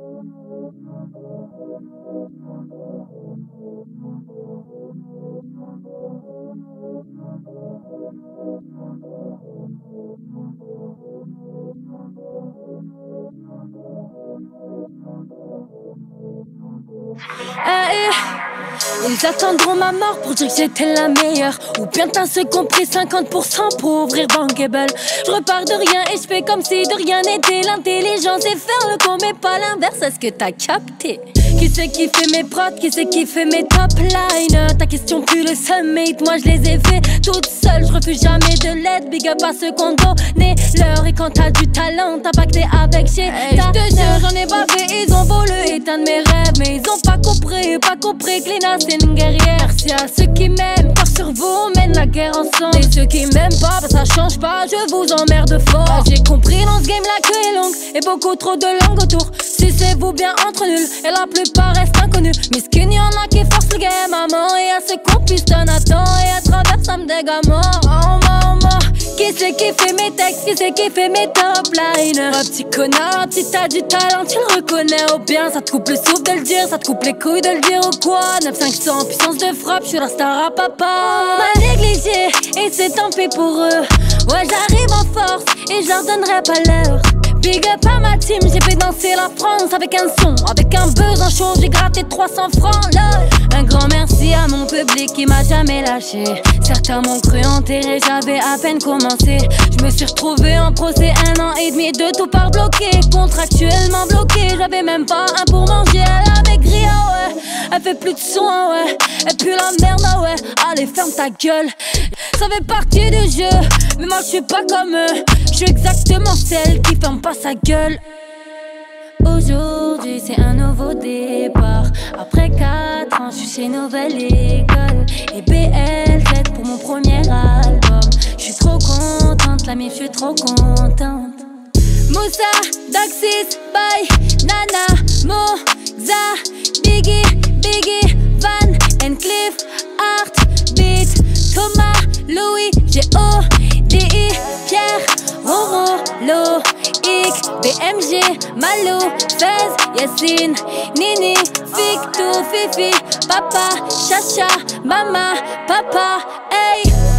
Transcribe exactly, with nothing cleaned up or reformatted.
Hey, ils attendront ma mort pour dire que j'étais la meilleure. Ou bien t'as ceux qui ont pris cinquante pour cent pour ouvrir bankable. Je repars de rien et je fais comme si de rien n'était. L'intelligence est faire le con mais pas l'inverse, est-ce que t'as capté? Qui c'est qui fait mes prods, qui c'est qui fait mes top lines? Ta question pue le summit, moi je les ai fait toute seule. Je refuse jamais de l'aide, big up à ceux qu'on donnait l'heure. Et quand t'as du talent, t'as pacté avec chez hey, ta je te jure, j'en ai bavé, ils ont volé éteindre mes rêves. Mais ils ont pas compris, pas compris que Lina c'est une guerrière. Merci à ceux qui m'aiment, car sur vous on mène la guerre ensemble. Et ceux qui m'aiment pas, bah ça change pas, je vous emmerde fort. Bah, j'ai compris dans ce game la queue est longue et beaucoup trop de langues autour. Sucez-vous bien entre nuls et la plupart restent inconnus. Miskin y'en a qui forcent le game maman. Et à ceux qu'on pistonne à temps et à travers ça me dégomme mort. Oh maman, qui c'est qui fait mes textes, qui c'est qui fait mes top liners? Oh petit connard, si t'as du talent tu le reconnais au bien. Ça te coupe le souffle de le dire, ça te coupe les couilles de le dire ou quoi? neuf cinq cents puissance de frappe, j'suis la star à papa. M'a négligé et c'est tant pis pour eux. Ouais j'arrive en force et je leur donnerai pas l'heure. Big up à ma team, j'ai fait danser la France avec un son, avec un buzz en chaud, j'ai gratté trois cents francs là. Un grand merci à mon public qui m'a jamais lâché. Certains m'ont cru enterré, j'avais à peine commencé. Je me suis retrouvé en procès un an et demi de tout par bloqué. Contractuellement bloqué, j'avais même pas un pour manger. Elle a maigri, ah ouais, elle fait plus de son, ah ouais. Elle pue la merde, ah ouais, allez ferme ta gueule. Ça fait partie du jeu, mais moi je suis pas comme eux. Je suis exactement celle qui ferme pas sa gueule. Aujourd'hui c'est un nouveau départ. Après quatre ans je suis chez Nouvelle École. Et B L Z pour mon premier album. Je suis trop contente, la mif, je suis trop contente. Moussa, Daxis, Bye, Nana, Moza, Biggie, Biggie, Van, Cliff, Art, Beat, Thomas, Louis, G O, D I, Pierre, Roro, Lo, Ick, B M G, Malo, Fez, Yassine, Nini, Victor, Fifi, Papa, Chacha, Mama, Papa, hey.